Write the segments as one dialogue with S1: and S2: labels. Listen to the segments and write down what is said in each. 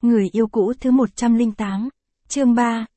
S1: Người yêu cũ thứ 108. Chương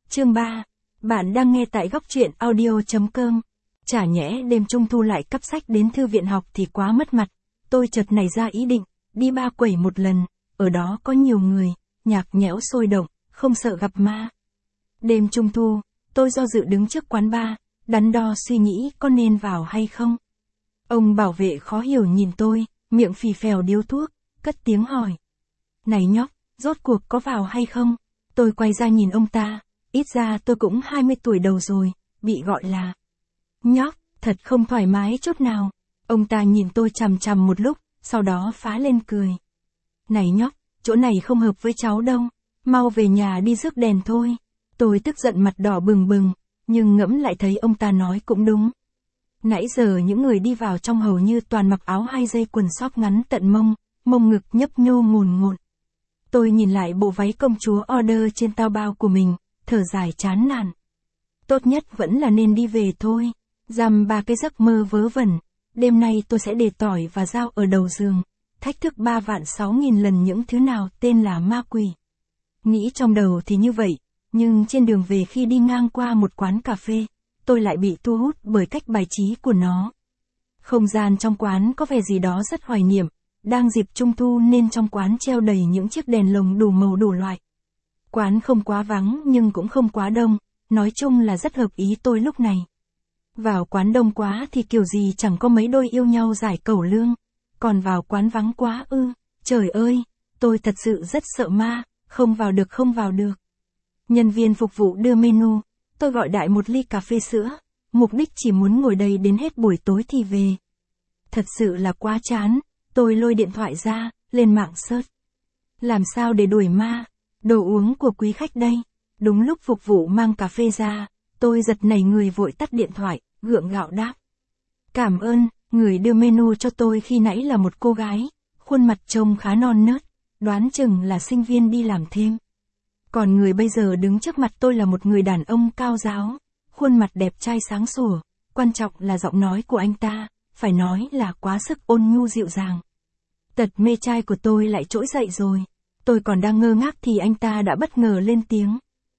S1: 3. Bạn đang nghe tại góc truyện audio.com. Chả nhẽ đêm trung thu lại cắp sách đến thư viện học thì quá mất mặt. Tôi chợt nảy ra ý định, đi ba quẩy một lần, ở đó có nhiều người, nhạc nhẽo sôi động, không sợ gặp ma. Đêm trung thu, tôi do dự đứng trước quán bar, đắn đo suy nghĩ có nên vào hay không. Ông bảo vệ khó hiểu nhìn tôi, miệng phì phèo điếu thuốc, cất tiếng hỏi. Này nhóc, rốt cuộc có vào hay không? Tôi quay ra nhìn ông ta, ít ra tôi cũng 20 tuổi đầu rồi, bị gọi là nhóc, thật không thoải mái chút nào. Ông ta nhìn tôi chằm chằm một lúc, sau đó phá lên cười. Này nhóc, chỗ này không hợp với cháu đâu, mau về nhà đi rước đèn thôi. Tôi tức giận mặt đỏ bừng bừng, nhưng ngẫm lại thấy ông ta nói cũng đúng. Nãy giờ những người đi vào trong hầu như toàn mặc áo 2 dây quần sóc ngắn tận mông ngực nhấp nhô ngồn ngộn. Tôi nhìn lại bộ váy công chúa order trên tao bao của mình, thở dài chán nản. Tốt nhất vẫn là nên đi về thôi, dăm ba cái giấc mơ vớ vẩn. Đêm nay tôi sẽ để tỏi và dao ở đầu giường, thách thức 3.600.000 lần những thứ nào tên là ma quỷ. Nghĩ trong đầu thì như vậy, nhưng trên đường về khi đi ngang qua một quán cà phê, tôi lại bị thu hút bởi cách bài trí của nó. Không gian trong quán có vẻ gì đó rất hoài niệm, đang dịp trung thu nên trong quán treo đầy những chiếc đèn lồng đủ màu đủ loại. Quán không quá vắng nhưng cũng không quá đông, nói chung là rất hợp ý tôi lúc này. Vào quán đông quá thì kiểu gì chẳng có mấy đôi yêu nhau giải cẩu lương, còn vào quán vắng quá trời ơi, tôi thật sự rất sợ ma, không vào được. Nhân viên phục vụ đưa menu, tôi gọi đại một ly cà phê sữa, mục đích chỉ muốn ngồi đây đến hết buổi tối thì về. Thật sự là quá chán, tôi lôi điện thoại ra, lên mạng search. Làm sao để đuổi ma? Đồ uống của quý khách đây. Đúng lúc phục vụ mang cà phê ra, tôi giật nảy người vội tắt điện thoại, gượng gạo đáp. Cảm ơn, người đưa menu cho tôi khi nãy là một cô gái, khuôn mặt trông khá non nớt, đoán chừng là sinh viên đi làm thêm. Còn người bây giờ đứng trước mặt tôi là một người đàn ông cao ráo, khuôn mặt đẹp trai sáng sủa, quan trọng là giọng nói của anh ta, phải nói là quá sức ôn nhu dịu dàng. Tật mê trai của tôi lại trỗi dậy rồi, tôi còn đang ngơ ngác thì anh ta đã bất ngờ lên tiếng.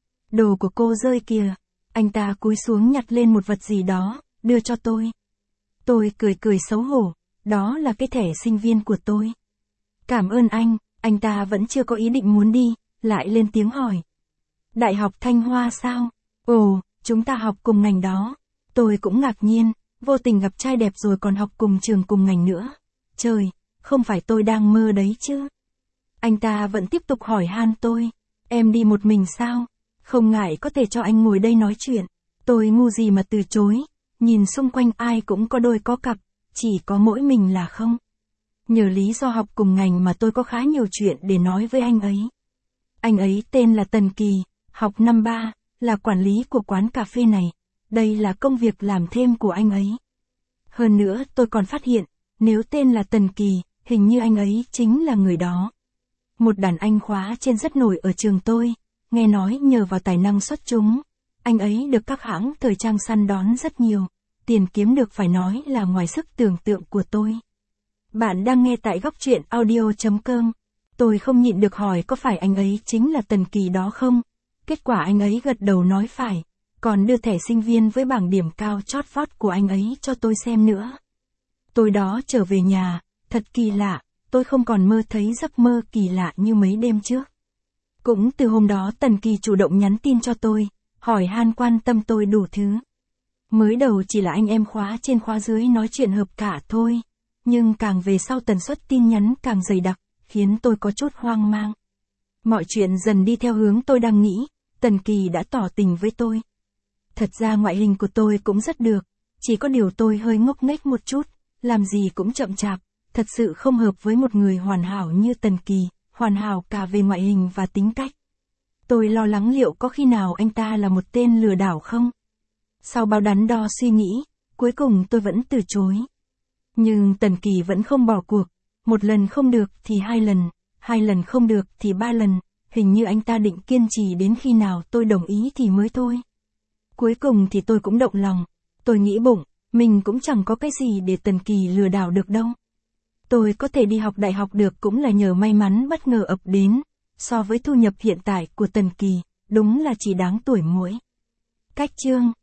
S1: Đồ của cô rơi kìa, anh ta cúi xuống nhặt lên một vật gì đó, đưa cho tôi. Tôi cười xấu hổ, đó là cái thẻ sinh viên của tôi. Cảm ơn anh ta vẫn chưa có ý định muốn đi, lại lên tiếng hỏi. Đại học Thanh Hoa sao? Ồ, chúng ta học cùng ngành đó. Tôi cũng ngạc nhiên, vô tình gặp trai đẹp rồi còn học cùng trường cùng ngành nữa. Trời, không phải tôi đang mơ đấy chứ. Anh ta vẫn tiếp tục hỏi han tôi. Em đi một mình sao? Không ngại có thể cho anh ngồi đây nói chuyện. Tôi ngu gì mà từ chối. Nhìn xung quanh ai cũng có đôi có cặp, chỉ có mỗi mình là không. Nhờ lý do học cùng ngành mà tôi có khá nhiều chuyện để nói với anh ấy. Anh ấy tên là Tần Kỳ, học năm 3, là quản lý của quán cà phê này. Đây là công việc làm thêm của anh ấy. Hơn nữa tôi còn phát hiện, nếu tên là Tần Kỳ, hình như anh ấy chính là người đó. Một đàn anh khóa trên rất nổi ở trường tôi, nghe nói nhờ vào tài năng xuất chúng, anh ấy được các hãng thời trang săn đón rất nhiều, tiền kiếm được phải nói là ngoài sức tưởng tượng của tôi. Bạn đang nghe tại góc truyện audio.com. Tôi không nhịn được hỏi có phải anh ấy chính là Tần Kỳ đó không? Kết quả anh ấy gật đầu nói phải, còn đưa thẻ sinh viên với bảng điểm cao chót vót của anh ấy cho tôi xem nữa. Tôi đó trở về nhà, thật kỳ lạ, tôi không còn mơ thấy giấc mơ kỳ lạ như mấy đêm trước. Cũng từ hôm đó Tần Kỳ chủ động nhắn tin cho tôi, hỏi han quan tâm tôi đủ thứ. Mới đầu chỉ là anh em khóa trên khóa dưới nói chuyện hợp cả thôi, nhưng càng về sau tần suất tin nhắn càng dày đặc, khiến tôi có chút hoang mang. Mọi chuyện dần đi theo hướng tôi đang nghĩ, Tần Kỳ đã tỏ tình với tôi. Thật ra ngoại hình của tôi cũng rất được, chỉ có điều tôi hơi ngốc nghếch một chút, làm gì cũng chậm chạp, thật sự không hợp với một người hoàn hảo như Tần Kỳ, hoàn hảo cả về ngoại hình và tính cách. Tôi lo lắng liệu có khi nào anh ta là một tên lừa đảo không? Sau bao đắn đo suy nghĩ, cuối cùng tôi vẫn từ chối. Nhưng Tần Kỳ vẫn không bỏ cuộc, một lần không được thì hai lần không được thì 3 lần, hình như anh ta định kiên trì đến khi nào tôi đồng ý thì mới thôi. Cuối cùng thì tôi cũng động lòng, tôi nghĩ bụng, mình cũng chẳng có cái gì để Tần Kỳ lừa đảo được đâu. Tôi có thể đi học đại học được cũng là nhờ may mắn bất ngờ ập đến, So với thu nhập hiện tại của Tần Kỳ, đúng là chỉ đáng tuổi muỗi. Cách chương